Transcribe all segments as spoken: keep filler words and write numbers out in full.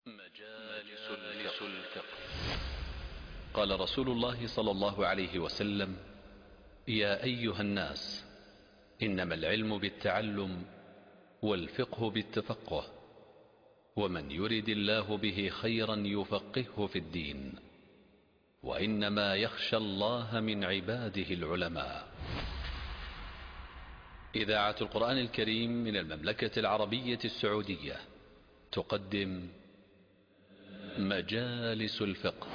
مجالس الفقه. قال رسول الله صلى الله عليه وسلم: يا أيها الناس، إنما العلم بالتعلم والفقه بالتفقه، ومن يرد الله به خيرا يفقهه في الدين، وإنما يخشى الله من عباده العلماء. إذاعة القرآن الكريم من المملكة العربية السعودية تقدم مجالس الفقه.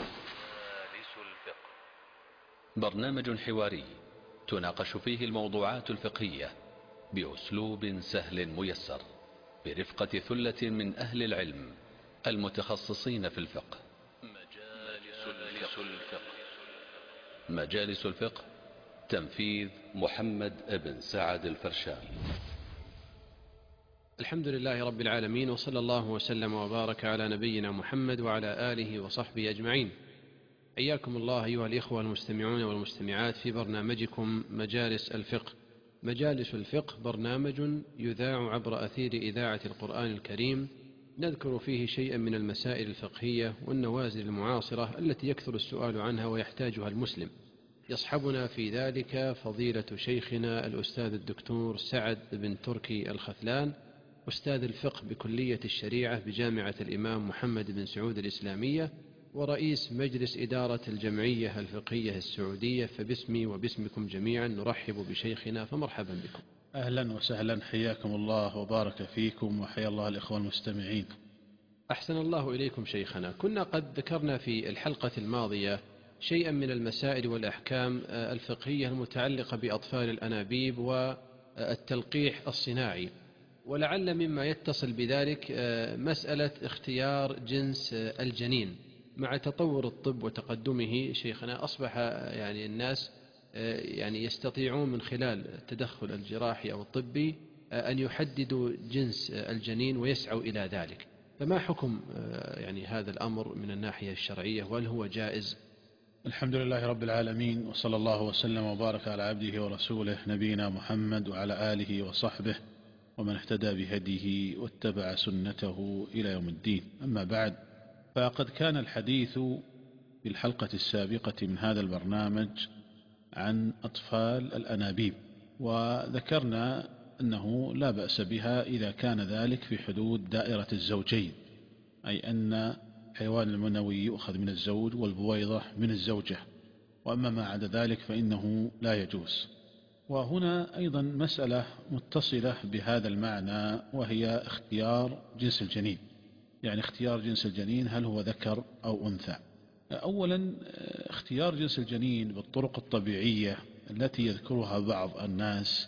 برنامج حواري تناقش فيه الموضوعات الفقهية بأسلوب سهل ميسر، برفقة ثلة من أهل العلم المتخصصين في الفقه. مجالس الفقه. مجالس الفقه، تنفيذ محمد بن سعد الفرشاني. الحمد لله رب العالمين، وصلى الله وسلم وبارك على نبينا محمد وعلى آله وصحبه أجمعين. حياكم الله أيها الإخوة المستمعون والمستمعات في برنامجكم مجالس الفقه. مجالس الفقه برنامج يذاع عبر أثير إذاعة القرآن الكريم، نذكر فيه شيئا من المسائل الفقهية والنوازل المعاصرة التي يكثر السؤال عنها ويحتاجها المسلم. يصحبنا في ذلك فضيلة شيخنا الأستاذ الدكتور سعد بن تركي الخثلان، أستاذ الفقه بكلية الشريعة بجامعة الإمام محمد بن سعود الإسلامية، ورئيس مجلس إدارة الجمعية الفقهية السعودية. فباسمي وباسمكم جميعا نرحب بشيخنا، فمرحبا بكم. أهلا وسهلا، حياكم الله وبارك فيكم، وحيا الله الإخوة المستمعين. أحسن الله إليكم شيخنا. كنا قد ذكرنا في الحلقة الماضية شيئا من المسائل والأحكام الفقهية المتعلقة بأطفال الأنابيب والتلقيح الصناعي، ولعل مما يتصل بذلك مسألة اختيار جنس الجنين. مع تطور الطب وتقدمه شيخنا، أصبح يعني الناس يعني يستطيعون من خلال التدخل الجراحي أو الطبي أن يحددوا جنس الجنين ويسعوا إلى ذلك. فما حكم يعني هذا الأمر من الناحية الشرعية، وهل هو جائز؟ الحمد لله رب العالمين، وصلى الله وسلم وبارك على عبده ورسوله نبينا محمد وعلى آله وصحبه ومن اهتدى بهديه واتبع سنته إلى يوم الدين. أما بعد، فقد كان الحديث في الحلقة السابقة من هذا البرنامج عن أطفال الأنابيب، وذكرنا أنه لا بأس بها إذا كان ذلك في حدود دائرة الزوجين، أي أن الحيوان المنوي يؤخذ من الزوج والبويضة من الزوجة، وأما ما عدا ذلك فإنه لا يجوز. وهنا أيضا مسألة متصلة بهذا المعنى، وهي اختيار جنس الجنين. يعني اختيار جنس الجنين، هل هو ذكر أو أنثى؟ أولا، اختيار جنس الجنين بالطرق الطبيعية التي يذكرها بعض الناس،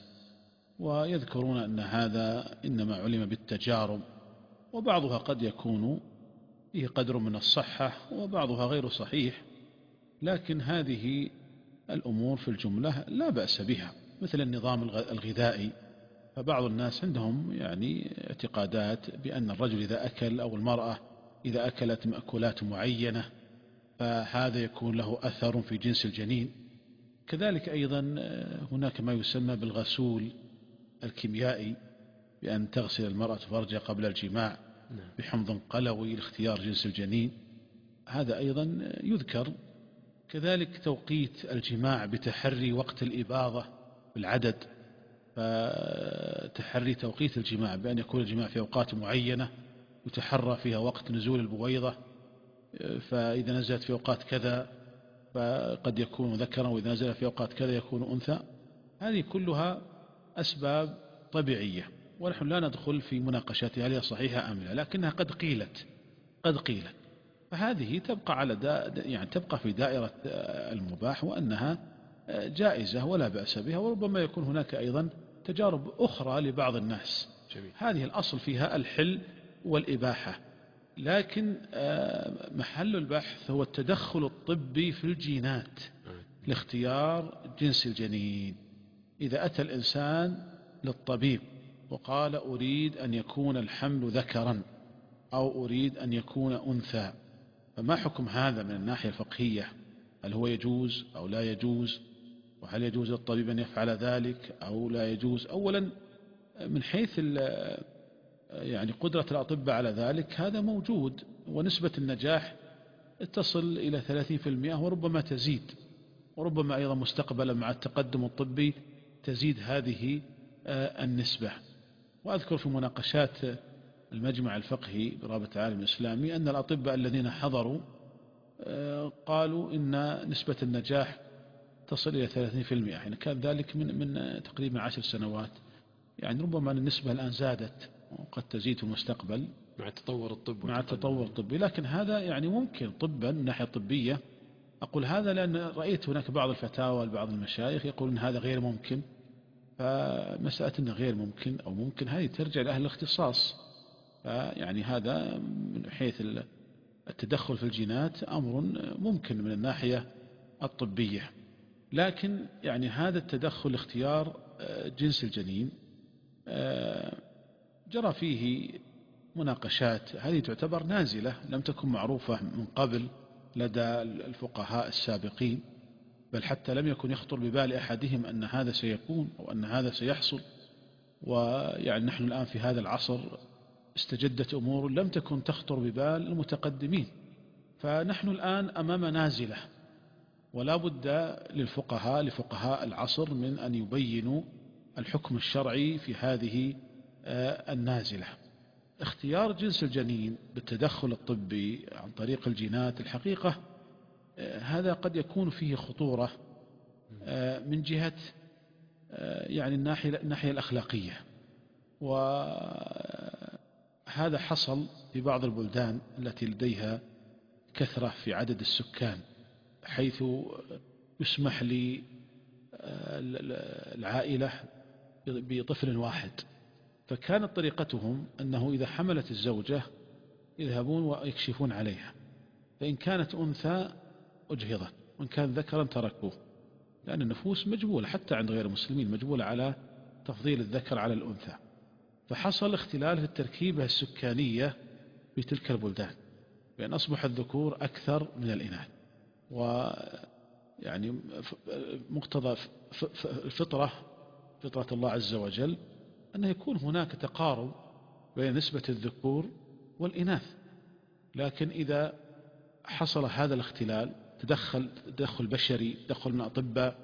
ويذكرون أن هذا إنما علم بالتجارب، وبعضها قد يكون فيه قدر من الصحة وبعضها غير صحيح، لكن هذه الأمور في الجملة لا بأس بها. مثل النظام الغذائي، فبعض الناس عندهم يعني اعتقادات بأن الرجل إذا أكل أو المرأة إذا أكلت مأكولات معينة فهذا يكون له أثر في جنس الجنين. كذلك أيضا هناك ما يسمى بالغسول الكيميائي، بأن تغسل المرأة فرجها قبل الجماع بحمض قلوي لاختيار جنس الجنين، هذا أيضا يذكر. كذلك توقيت الجماع بتحري وقت الإباضة بالعدد، فتحري توقيت الجماع بأن يكون الجماع في أوقات معينة يتحرى فيها وقت نزول البويضة، فإذا نزلت في أوقات كذا فقد يكون ذكرا، وإذا نزل في أوقات كذا يكون أنثى. هذه كلها أسباب طبيعية، ونحن لا ندخل في مناقشتها هل هي صحيحة أم لا، لكنها قد قيلت قد قيلت فهذه تبقى على دا يعني تبقى في دائرة المباح، وأنها جائزة ولا بأس بها. وربما يكون هناك أيضا تجارب أخرى لبعض الناس. جميل. هذه الأصل فيها الحل والإباحة، لكن محل البحث هو التدخل الطبي في الجينات لاختيار جنس الجنين. إذا أتى الإنسان للطبيب وقال أريد أن يكون الحمل ذكرا أو أريد أن يكون أنثى، فما حكم هذا من الناحية الفقهية؟ هل هو يجوز أو لا يجوز؟ وهل يجوز للطبيب أن يفعل ذلك أو لا يجوز؟ أولا، من حيث يعني قدرة الأطباء على ذلك هذا موجود، ونسبة النجاح تصل إلى ثلاثين بالمئة وربما تزيد، وربما أيضا مستقبلا مع التقدم الطبي تزيد هذه النسبة. وأذكر في مناقشات المجمع الفقهي برابطة العالم الإسلامي أن الأطباء الذين حضروا قالوا إن نسبة النجاح تصل إلى ثلاثين بالمئة، يعني كان ذلك من من تقريبا عشر سنوات، يعني ربما النسبة الآن زادت وقد تزيد في المستقبل مع التطور الطبي مع التطور الطبي، لكن هذا يعني ممكن طبا من الناحية الطبية. أقول هذا لأن رأيت هناك بعض الفتاوى لبعض المشايخ يقول أن هذا غير ممكن، فمسألة أنه غير ممكن أو ممكن هذه ترجع لأهل الاختصاص. فيعني هذا من حيث التدخل في الجينات أمر ممكن من الناحية الطبية، لكن يعني هذا التدخل اختيار جنس الجنين جرى فيه مناقشات، هذه تعتبر نازلة لم تكن معروفة من قبل لدى الفقهاء السابقين، بل حتى لم يكن يخطر ببال أحدهم أن هذا سيكون أو أن هذا سيحصل. ويعني نحن الآن في هذا العصر استجدت أمور لم تكن تخطر ببال المتقدمين، فنحن الآن أمام نازلة، ولا بد للفقهاء لفقهاء العصر من أن يبينوا الحكم الشرعي في هذه النازلة. اختيار جنس الجنين بالتدخل الطبي عن طريق الجينات الحقيقة هذا قد يكون فيه خطورة من جهة يعني الناحية, الناحية الأخلاقية، وهذا حصل في بعض البلدان التي لديها كثرة في عدد السكان، حيث يسمح للعائلة بطفل واحد، فكانت طريقتهم أنه إذا حملت الزوجة يذهبون ويكشفون عليها، فإن كانت أنثى أجهضت وإن كان ذكرا تركوه، لأن النفوس مجبولة حتى عند غير المسلمين مجبولة على تفضيل الذكر على الأنثى، فحصل اختلال في التركيبة السكانية في تلك البلدان، بأن أصبح الذكور أكثر من الإناث. ويعني مقتضى الفطرة فطرة الله عز وجل أنه يكون هناك تقارب بين نسبة الذكور والإناث، لكن إذا حصل هذا الاختلال تدخل تدخل بشري تدخل من أطباء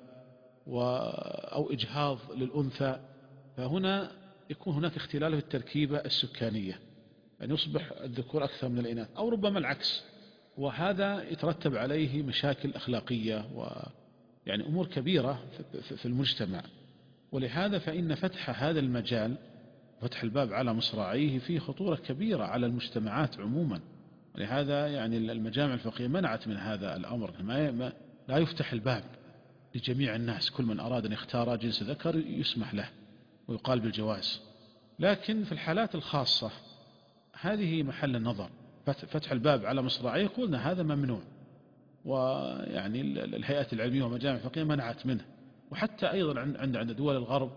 أو إجهاض للأنثى، فهنا يكون هناك اختلال في التركيبة السكانية، أن يصبح الذكور أكثر من الإناث أو ربما العكس، وهذا يترتب عليه مشاكل أخلاقية ويعني أمور كبيرة في المجتمع. ولهذا فإن فتح هذا المجال فتح الباب على مصراعيه فيه خطورة كبيرة على المجتمعات عموما، ولهذا يعني المجامع الفقهية منعت من هذا الأمر، ما لا يفتح الباب لجميع الناس، كل من أراد أن يختار جنس ذكر يسمح له ويقال بالجواز، لكن في الحالات الخاصة هذه محل النظر. فتح الباب على مصراعيه قلنا هذا ممنوع، ويعني الهيئات العلمية والمجامع الفقهية منعت منه، وحتى أيضا عند عند دول الغرب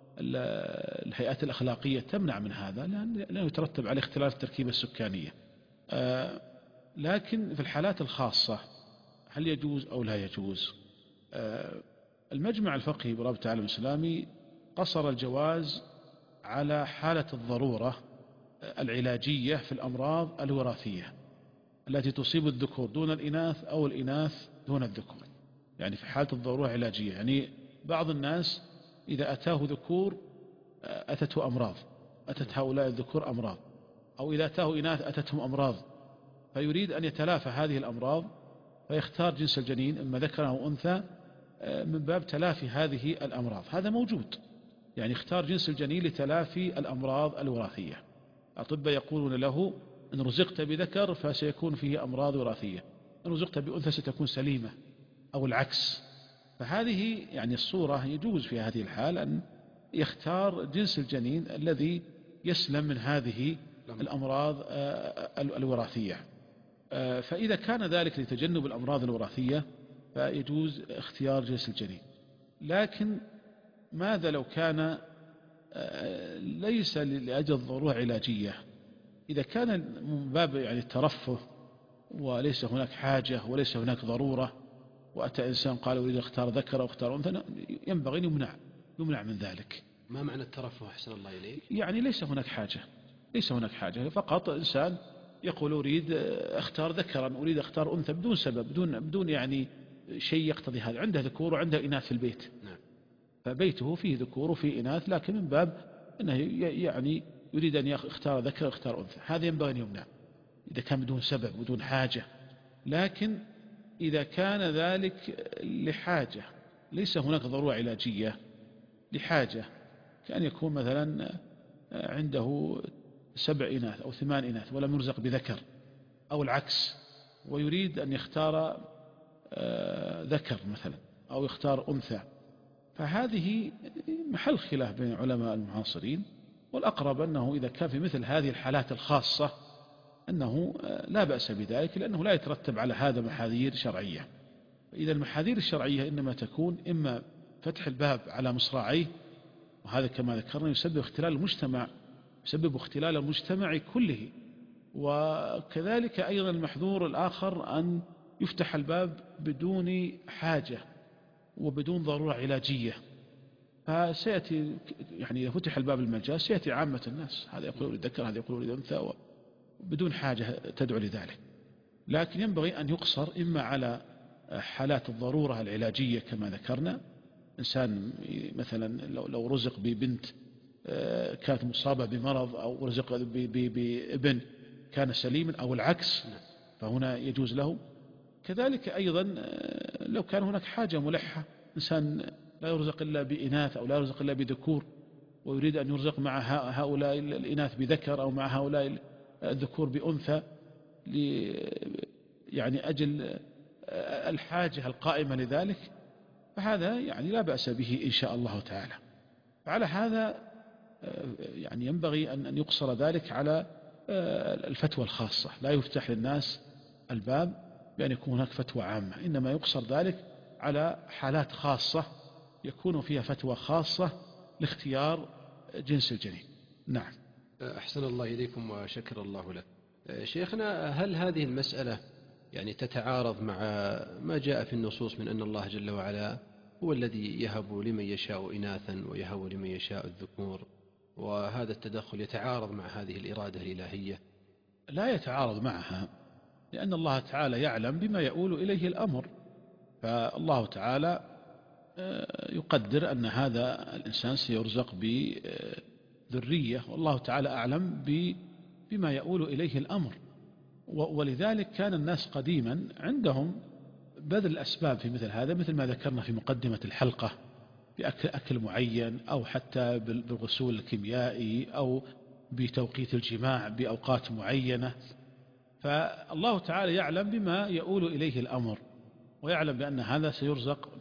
الهيئات الأخلاقية تمنع من هذا لأنه يترتب عليه اختلاف التركيبة السكانية. آه لكن في الحالات الخاصة هل يجوز أو لا يجوز؟ آه المجمع الفقهي برابطة العالم الإسلامي قصر الجواز على حالة الضرورة العلاجية في الأمراض الوراثية التي تصيب الذكور دون الإناث أو الإناث دون الذكور، يعني في حالة الضرورة العلاجية، يعني بعض الناس إذا أتاه ذكور أتته أمراض، أتت هؤلاء الذكور أمراض، أو إذا أتاه إناث أتتهم أمراض، فيريد أن يتلافى هذه الأمراض فيختار جنس الجنين إما ذكر أو أنثى من باب تلافي هذه الأمراض. هذا موجود، يعني اختار جنس الجنين لتلافي الأمراض الوراثية. الأطباء يقولون له إن رزقت بذكر فسيكون فيه أمراض وراثية، إن رزقت بأنثى ستكون سليمة أو العكس. فهذه يعني الصورة يجوز في هذه الحال أن يختار جنس الجنين الذي يسلم من هذه الأمراض الوراثية. فإذا كان ذلك لتجنب الأمراض الوراثية فيجوز اختيار جنس الجنين. لكن ماذا لو كان ليس لأجل ضرورة علاجية؟ إذا كان من باب يعني الترفه وليس هناك حاجة وليس هناك ضرورة، وأتى إنسان قال أريد أختار ذكر أو أختار أنثى، ينبغي أن يمنع يمنع من ذلك. ما معنى الترفه أحسن الله إليك؟ يعني ليس هناك حاجة، ليس هناك حاجة، فقط إنسان يقول أريد أختار ذكرا، أريد أختار أنثى بدون سبب، بدون بدون يعني شيء يقتضي هذا. عنده ذكور وعنده إناث في البيت، فبيته فيه ذكور وفيه إناث، لكن من باب أنه يعني يريد أن يختار ذكر يختار أنثى، هذا ينبغي أن يمنع إذا كان بدون سبب بدون حاجة. لكن إذا كان ذلك لحاجة، ليس هناك ضرورة علاجية، لحاجة، كأن يكون مثلا عنده سبع إناث أو ثمان إناث ولم يرزق بذكر، أو العكس، ويريد أن يختار ذكر مثلا أو يختار أنثى، فهذه محل خلاف بين علماء المعاصرين. والأقرب أنه إذا كان في مثل هذه الحالات الخاصة أنه لا بأس بذلك، لأنه لا يترتب على هذا محاذير شرعية. إذا المحاذير الشرعية إنما تكون إما فتح الباب على مصراعيه، وهذا كما ذكرنا يسبب اختلال المجتمع، يسبب اختلال المجتمع كله. وكذلك أيضا المحذور الآخر أن يفتح الباب بدون حاجة وبدون ضرورة علاجية، فسيأتي يعني إذا فتح الباب المجاز سيأتي عامة الناس، هذا يقول الذكر هذا يقول الأنثى، بدون حاجة تدعو لذلك. لكن ينبغي أن يقصر إما على حالات الضرورة العلاجية كما ذكرنا، إنسان مثلا لو رزق ببنت كانت مصابة بمرض، أو رزق بابن كان سليما، أو العكس، فهنا يجوز له. كذلك أيضا لو كان هناك حاجة ملحة، إنسان لا يرزق إلا بإناث أو لا يرزق إلا بذكور، ويريد أن يرزق مع هؤلاء الإناث بذكر أو مع هؤلاء الذكور بأنثى، يعني أجل الحاجة القائمة لذلك، فهذا يعني لا بأس به إن شاء الله تعالى. فعلى هذا يعني ينبغي أن يقصر ذلك على الفتوى الخاصة، لا يفتح للناس الباب بأن يكون هناك فتوى عامة، إنما يقصر ذلك على حالات خاصة يكون فيها فتوى خاصة لاختيار جنس الجنين. نعم. أحسن الله إليكم وشكر الله لك. شيخنا، هل هذه المسألة يعني تتعارض مع ما جاء في النصوص من أن الله جل وعلا هو الذي يهب لمن يشاء إناثا ويهب لمن يشاء الذكور، وهذا التدخل يتعارض مع هذه الإرادة الإلهية؟ لا يتعارض معها، لأن الله تعالى يعلم بما يؤول إليه الأمر، فالله تعالى يقدر أن هذا الإنسان سيرزق بذرية، والله تعالى أعلم بما يؤول إليه الأمر. ولذلك كان الناس قديما عندهم بذل الأسباب في مثل هذا، مثل ما ذكرنا في مقدمة الحلقة، بأكل أكل معين، أو حتى بالغسول الكيميائي، أو بتوقيت الجماع بأوقات معينة. فالله تعالى يعلم بما يؤول إليه الأمر، ويعلم بأن هذا سيرزق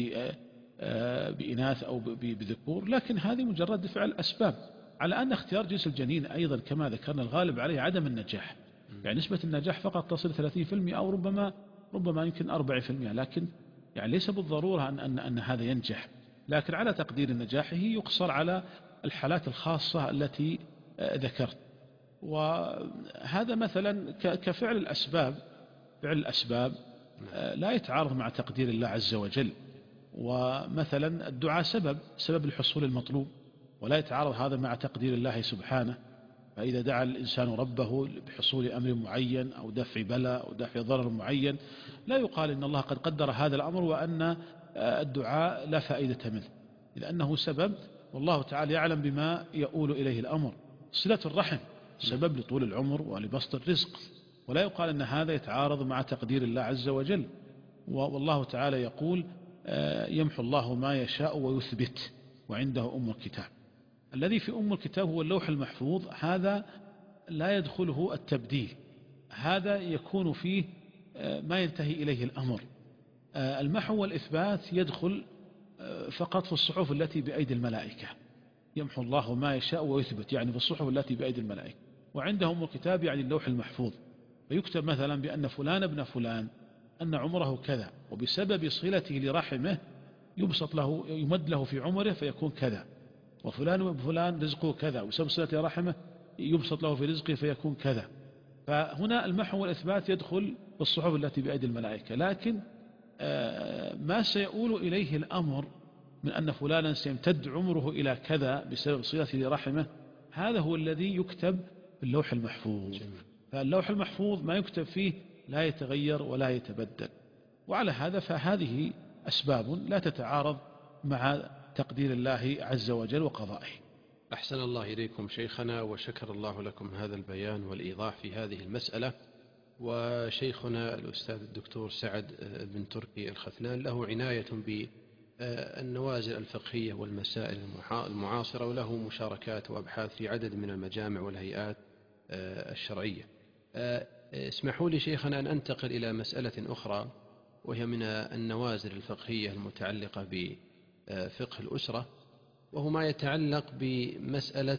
بإناث أو بذكور، لكن هذه مجرد فعل الأسباب، على أن اختيار جنس الجنين أيضا كما ذكرنا الغالب عليه عدم النجاح، يعني نسبة النجاح فقط تصل ثلاثين بالمئة أو ربما ربما يمكن أربعين بالمئة، لكن يعني ليس بالضرورة أن, أن, أن هذا ينجح، لكن على تقدير نجاحه يقصر على الحالات الخاصة التي ذكرت. وهذا مثلا كفعل الأسباب، فعل الأسباب لا يتعارض مع تقدير الله عز وجل. ومثلا الدعاء سبب سبب الحصول المطلوب، ولا يتعارض هذا مع تقدير الله سبحانه. فإذا دعا الإنسان ربه بحصول أمر معين أو دفع بلاء أو دفع ضرر معين، لا يقال إن الله قد قدر هذا الأمر وأن الدعاء لا فائدة منه، لأنه سبب، والله تعالى يعلم بما يؤول إليه الأمر. صلة الرحم سبب لطول العمر ولبسط الرزق، ولا يقال أن هذا يتعارض مع تقدير الله عز وجل. والله تعالى يقول يمحو الله ما يشاء ويثبت وعنده أم الكتاب. الذي في أم الكتاب هو اللوح المحفوظ، هذا لا يدخله التبديل، هذا يكون فيه ما ينتهي إليه الأمر. المحو والإثبات يدخل فقط في الصحف التي بأيدي الملائكة، يمحو الله ما يشاء ويثبت يعني في الصحف التي بأيدي الملائكة، وعنده أم الكتاب يعني اللوح المحفوظ، فيكتب مثلا بأن فلان ابن فلان أن عمره كذا، وبسبب صلته لرحمه يبسط له يمد له في عمره فيكون كذا، وفلان وفلان رزقه كذا، وبسبب صلته لرحمه يبسط له في رزقه فيكون كذا. فهنا المحو والإثبات يدخل في الصحف التي بأيدي الملائكة، لكن ما سيؤول إليه الأمر من أن فلانا سيمتد عمره إلى كذا بسبب صلته لرحمه، هذا هو الذي يكتب في اللوح المحفوظ. فاللوح المحفوظ ما يكتب فيه لا يتغير ولا يتبدل، وعلى هذا فهذه أسباب لا تتعارض مع تقدير الله عز وجل وقضائه. أحسن الله إليكم شيخنا، وشكر الله لكم هذا البيان والإيضاح في هذه المسألة. وشيخنا الأستاذ الدكتور سعد بن تركي الخثلان له عناية بالنوازل الفقهية والمسائل المعاصرة، وله مشاركات وأبحاث في عدد من المجامع والهيئات الشرعية. اسمحوا لي شيخنا أن أنتقل إلى مسألة أخرى، وهي من النوازل الفقهية المتعلقة بفقه الأسرة، وهو ما يتعلق بمسألة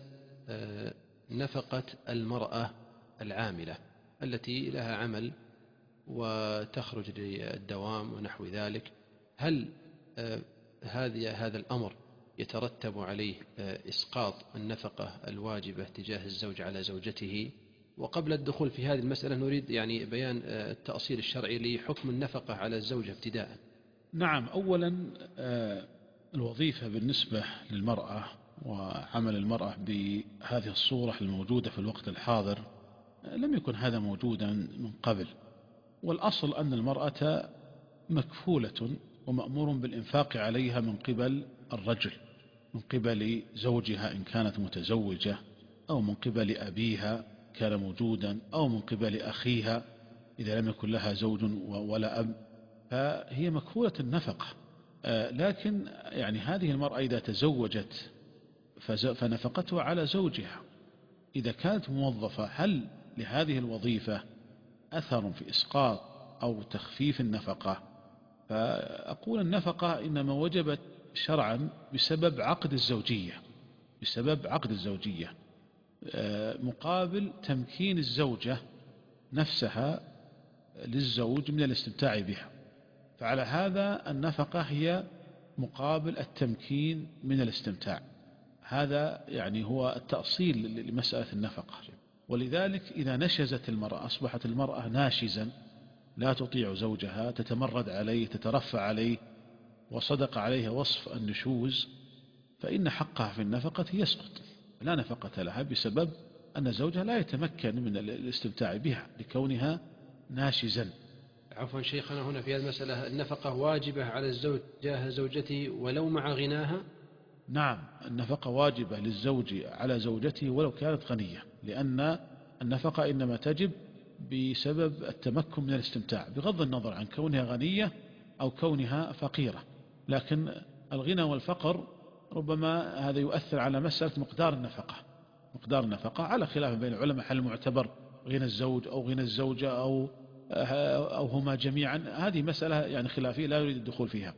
نفقة المرأة العاملة التي لها عمل وتخرج للدوام ونحو ذلك. هل هذا هذا الأمر يترتب عليه إسقاط النفقة الواجبة تجاه الزوج على زوجته؟ وقبل الدخول في هذه المسألة نريد يعني بيان التأصيل الشرعي لحكم النفقة على الزوجة ابتداء. نعم، أولا الوظيفة بالنسبة للمرأة وعمل المرأة بهذه الصورة الموجودة في الوقت الحاضر لم يكن هذا موجودا من قبل، والأصل أن المرأة مكفولة ومأمور بالإنفاق عليها من قبل الرجل، من قبل زوجها إن كانت متزوجة، أو من قبل أبيها كان موجودا، أو من قبل أخيها إذا لم يكن لها زوج ولا أب، فهي مكفولة النفقة. لكن يعني هذه المرأة إذا تزوجت فنفقتها على زوجها. إذا كانت موظفة هل لهذه الوظيفة أثر في إسقاط أو تخفيف النفقة؟ فأقول النفقة إنما وجبت شرعا بسبب عقد الزوجية، بسبب عقد الزوجية مقابل تمكين الزوجة نفسها للزوج من الاستمتاع بها. فعلى هذا النفقة هي مقابل التمكين من الاستمتاع. هذا يعني هو التأصيل لمسألة النفقة. ولذلك إذا نشزت المرأة، أصبحت المرأة ناشزا لا تطيع زوجها، تتمرد عليه، تترفع عليه، وصدق عليها وصف النشوز، فإن حقها في النفقة يسقط، لا نفقة لها بسبب أن زوجها لا يتمكن من الاستمتاع بها لكونها ناشزا. عفوا شيخنا، هنا في هذه المسألة النفقة واجبة على الزوج تجاه زوجته ولو مع غناها؟ نعم، النفقة واجبة للزوج على زوجته ولو كانت غنية، لأن النفقة إنما تجب بسبب التمكن من الاستمتاع بغض النظر عن كونها غنية أو كونها فقيرة. لكن الغنى والفقر ربما هذا يؤثر على مسألة مقدار النفقة. مقدار النفقة على خلاف بين العلماء، هل المعتبر غنى الزوج أو غنى الزوجة أو أو هما جميعا، هذه مسألة يعني خلافية لا يريد الدخول فيها.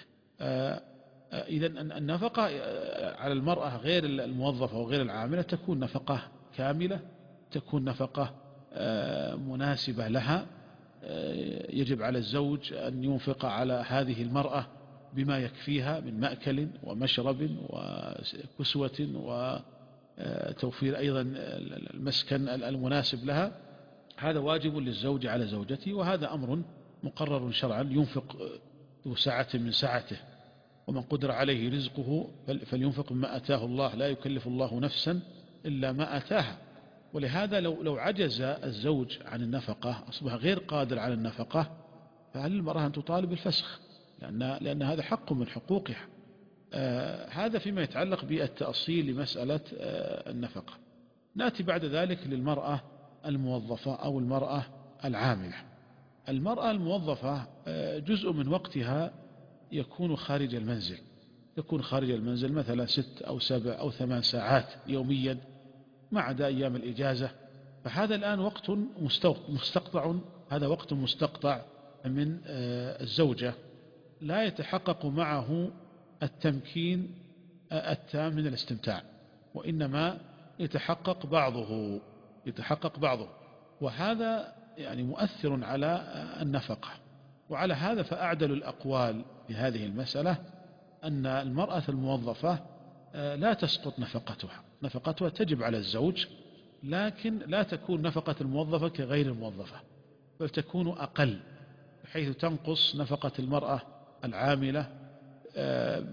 إذا النفقة على المرأة غير الموظفة وغير العاملة تكون نفقة كاملة، تكون نفقة مناسبة لها. يجب على الزوج أن ينفق على هذه المرأة بما يكفيها من مأكل ومشرب وكسوة، وتوفير أيضا المسكن المناسب لها. هذا واجب للزوج على زوجته، وهذا أمر مقرر شرعا. ينفق ذو سعة من سعته، ومن قدر عليه رزقه فلينفق مما آتاه الله، لا يكلف الله نفسا إلا ما آتاها. ولهذا لو لو عجز الزوج عن النفقة، أصبح غير قادر على النفقة، فهل المرأة أن تطالب بالفسخ؟ لأن, لأن هذا حق من حقوقها. آه هذا فيما يتعلق بالتأصيل لمسألة آه النفقة. نأتي بعد ذلك للمرأة الموظفة أو المرأة العاملة. المرأة الموظفة آه جزء من وقتها يكون خارج المنزل، يكون خارج المنزل مثلا ست أو سبع أو ثمان ساعات يوميا ما عدا أيام الإجازة. فهذا الآن وقت مستقطع، هذا وقت مستقطع من الزوجة لا يتحقق معه التمكين التام من الاستمتاع، وإنما يتحقق بعضه يتحقق بعضه وهذا يعني مؤثر على النفقة. وعلى هذا فأعدل الأقوال لهذه المسألة أن المرأة الموظفة لا تسقط نفقتها، نفقتها تجب على الزوج، لكن لا تكون نفقة الموظفة كغير الموظفة، بل تكون أقل، بحيث تنقص نفقة المرأة العاملة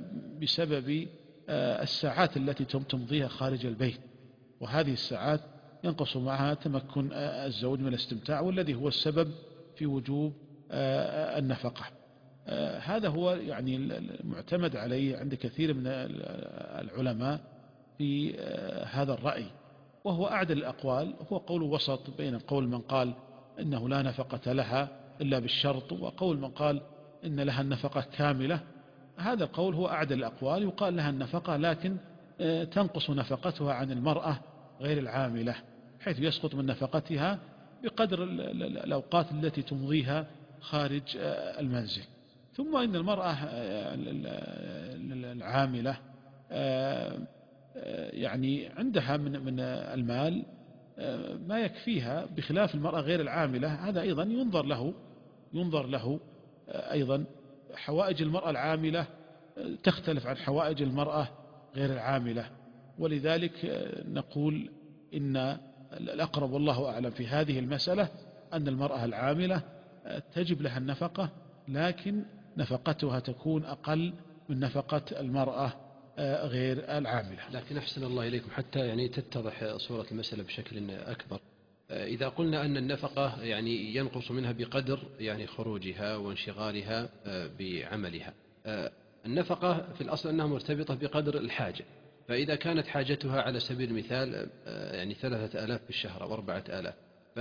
بسبب الساعات التي تمضيها خارج البيت. وهذه الساعات ينقص معها تمكن الزوج من الاستمتاع، والذي هو السبب في وجوب النفقة. هذا هو يعني المعتمد عليه عند كثير من العلماء في هذا الرأي، وهو أعدل الأقوال، هو قول وسط بين قول من قال إنه لا نفقة لها إلا بالشرط، وقول من قال إن لها النفقة كاملة. هذا القول هو أعدل الأقوال، يقال لها النفقة لكن تنقص نفقتها عن المرأة غير العاملة، حيث يسقط من نفقتها بقدر الأوقات التي تمضيها خارج المنزل. ثم إن المرأة العاملة يعني عندها من من المال ما يكفيها، بخلاف المرأة غير العاملة. هذا أيضا ينظر له ينظر له أيضا. حوائج المرأة العاملة تختلف عن حوائج المرأة غير العاملة، ولذلك نقول إن الأقرب والله أعلم في هذه المسألة أن المرأة العاملة تجب لها النفقة، لكن نفقتها تكون أقل من نفقة المرأة غير العاملة. لكن أحسن الله إليكم حتى يعني تتضح صورة المسألة بشكل أكبر. إذا قلنا أن النفقة يعني ينقص منها بقدر يعني خروجها وانشغالها بعملها، النفقة في الأصل أنها مرتبطة بقدر الحاجة، فإذا كانت حاجتها على سبيل المثال يعني ثلاثة آلاف بالشهر أو أربعة آلاف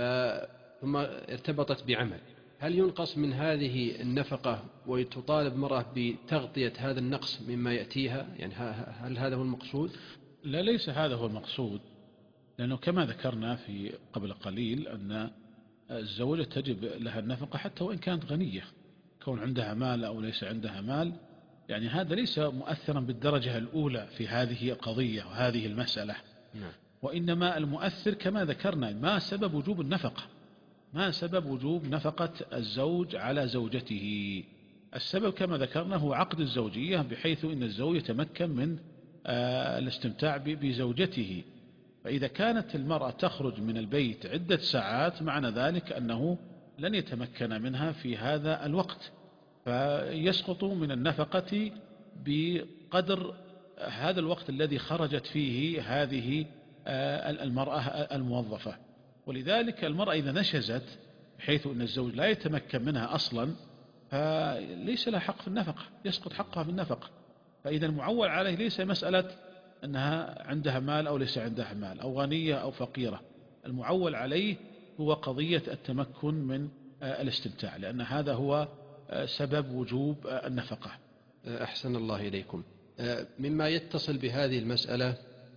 ثم ارتبطت بعمل، هل ينقص من هذه النفقة وتطالب مرأة بتغطية هذا النقص مما يأتيها؟ يعني هل هذا هو المقصود؟ لا، ليس هذا هو المقصود، لأنه كما ذكرنا في قبل قليل أن الزوجة تجب لها النفقة حتى وإن كانت غنية، كون عندها مال أو ليس عندها مال، يعني هذا ليس مؤثرا بالدرجة الأولى في هذه القضية وهذه المسألة. نعم. وإنما المؤثر كما ذكرنا ما سبب وجوب النفقة، ما سبب وجوب نفقة الزوج على زوجته. السبب كما ذكرنا هو عقد الزوجية، بحيث إن الزوج يتمكن من الاستمتاع بزوجته. فإذا كانت المرأة تخرج من البيت عدة ساعات، معنى ذلك أنه لن يتمكن منها في هذا الوقت، فيسقط من النفقة بقدر هذا الوقت الذي خرجت فيه هذه المرأة الموظفة. ولذلك المرأة إذا نشزت بحيث أن الزوج لا يتمكن منها أصلا، فليس لها حق في النفقة، يسقط حقها في النفقة. فإذا المعول عليه ليس مسألة أنها عندها مال أو ليس عندها مال، أو غنية أو فقيرة، المعول عليه هو قضية التمكن من الاستمتاع، لأن هذا هو سبب وجوب النفقة. أحسن الله إليكم. مما يتصل بهذه المسألة،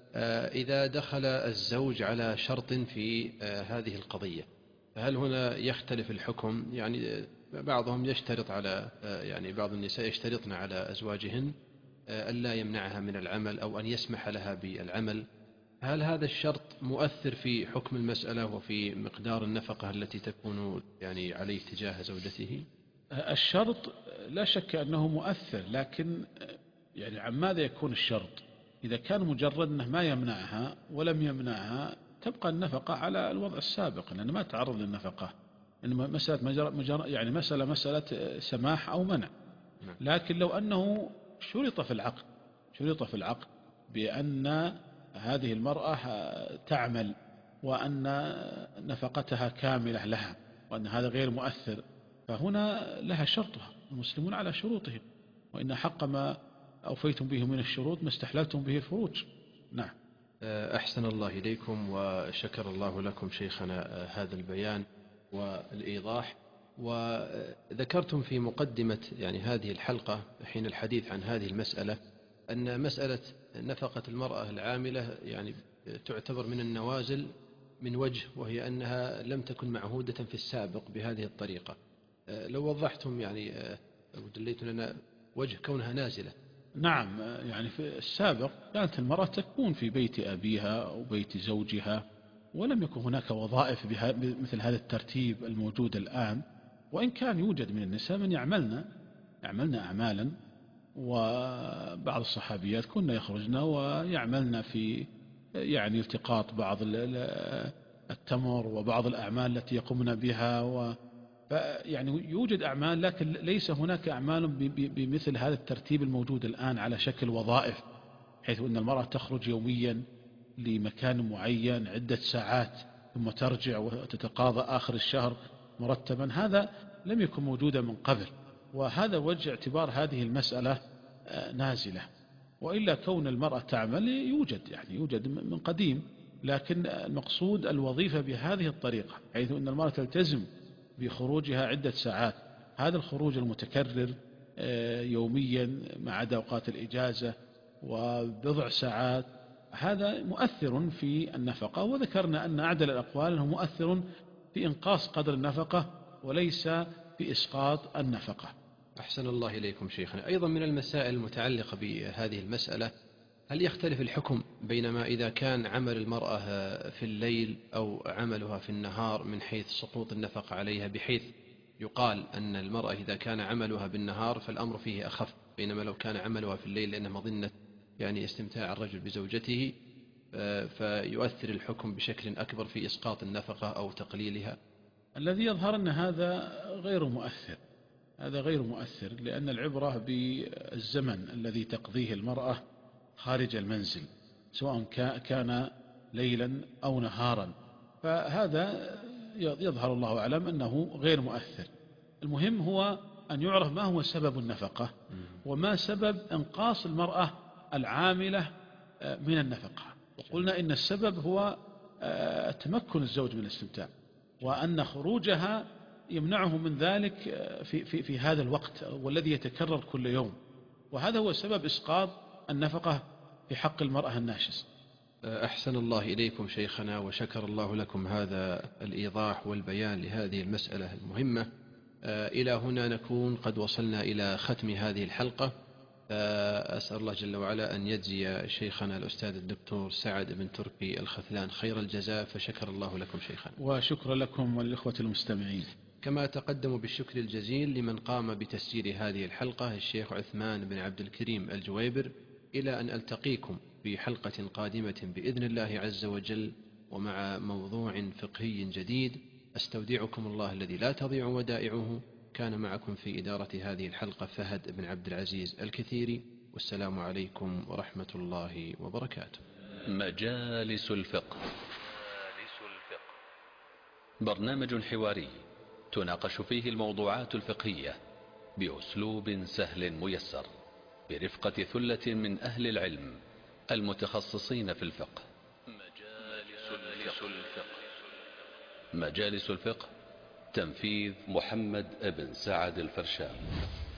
إذا دخل الزوج على شرط في هذه القضية، فهل هنا يختلف الحكم؟ يعني بعضهم يشترط على يعني بعض النساء يشترطن على أزواجهن ألا يمنعها من العمل أو أن يسمح لها بالعمل، هل هذا الشرط مؤثر في حكم المسألة وفي مقدار النفقة التي تكون يعني عليه تجاه زوجته؟ الشرط لا شك أنه مؤثر، لكن يعني عن ماذا يكون الشرط؟ إذا كان مجرد أنه ما يمنعها ولم يمنعها تبقى النفقة على الوضع السابق، لأنه ما تعرض للنفقة، إنما مسألة مجرد مجرد يعني مسألة مسألة سماح أو منع. لكن لو أنه شرط في العقد شرط في العقد بأن هذه المرأة تعمل وأن نفقتها كاملة لها وأن هذا غير مؤثر، فهنا لها شرطها، المسلمون على شروطهم، وإن حق ما أوفيتم به من الشروط ما استحللتم به الفروج. نعم. أحسن الله إليكم وشكر الله لكم شيخنا هذا البيان والإيضاح. وذكرتم في مقدمة يعني هذه الحلقة حين الحديث عن هذه المسألة أن مسألة نفقة المرأة العاملة يعني تعتبر من النوازل من وجه، وهي أنها لم تكن معهودة في السابق بهذه الطريقة. لو وضحتم يعني ودليتم لنا وجه كونها نازلة. نعم، يعني في السابق كانت المرأة تكون في بيت أبيها أو بيت زوجها، ولم يكن هناك وظائف مثل هذا الترتيب الموجود الآن، وإن كان يوجد من النساء من يعملن يعملن أعمالا، وبعض الصحابيات كنا يخرجن ويعملن في يعني التقاط بعض التمر وبعض الأعمال التي يقومن بها، و يعني يوجد أعمال، لكن ليس هناك أعمال بمثل هذا الترتيب الموجود الآن على شكل وظائف، حيث أن المرأة تخرج يوميا لمكان معين عدة ساعات ثم ترجع وتتقاضى آخر الشهر مرتبا، هذا لم يكن موجودا من قبل، وهذا وجه اعتبار هذه المسألة نازلة. وإلا كون المرأة تعمل يوجد، يعني يوجد من قديم، لكن المقصود الوظيفة بهذه الطريقة، حيث أن المرأة تلتزم بخروجها عدة ساعات، هذا الخروج المتكرر يوميا ما عدا أوقات الإجازة وبضع ساعات، هذا مؤثر في النفقة. وذكرنا أن أعدل الأقوال أنه مؤثر في إنقاص قدر النفقة وليس في إسقاط النفقة. أحسن الله إليكم شيخنا. أيضا من المسائل المتعلقة بهذه المسألة، هل يختلف الحكم بينما إذا كان عمل المرأة في الليل أو عملها في النهار من حيث سقوط النفقة عليها، بحيث يقال أن المرأة إذا كان عملها بالنهار فالأمر فيه أخف، بينما لو كان عملها في الليل لأنه مظنة يعني استمتاع الرجل بزوجته فيؤثر الحكم بشكل أكبر في إسقاط النفقة أو تقليلها؟ الذي يظهر أن هذا غير مؤثر، هذا غير مؤثر، لأن العبرة بالزمن الذي تقضيه المرأة خارج المنزل سواء كان ليلا أو نهارا، فهذا يظهر الله أعلم أنه غير مؤثر. المهم هو أن يعرف ما هو سبب النفقة وما سبب إنقاص المرأة العاملة من النفقة. وقلنا إن السبب هو تمكن الزوج من الاستمتاع، وأن خروجها يمنعه من ذلك في, في, في هذا الوقت والذي يتكرر كل يوم، وهذا هو سبب إسقاط النفقة في حق المرأة الناشز. أحسن الله إليكم شيخنا، وشكر الله لكم هذا الإيضاح والبيان لهذه المسألة المهمة. إلى هنا نكون قد وصلنا إلى ختم هذه الحلقة. أسأل الله جل وعلا أن يجزي شيخنا الأستاذ الدكتور سعد بن تركي الخثلان خير الجزاء، فشكر الله لكم شيخنا. وشكر لكم والإخوة المستمعين. كما تقدم بالشكر الجزيل لمن قام بتسجيل هذه الحلقة الشيخ عثمان بن عبد الكريم الجويبر. إلى أن ألتقيكم في حلقة قادمة بإذن الله عز وجل ومع موضوع فقهي جديد، أستودعكم الله الذي لا تضيع ودائعه. كان معكم في إدارة هذه الحلقة فهد بن عبد العزيز الكثيري، والسلام عليكم ورحمة الله وبركاته. مجالس الفقه، برنامج حواري تناقش فيه الموضوعات الفقهية بأسلوب سهل ميسر برفقة ثلة من أهل العلم المتخصصين في الفقه. مجالس الفقه. مجالس الفقه تنفيذ محمد بن سعد الفرشان.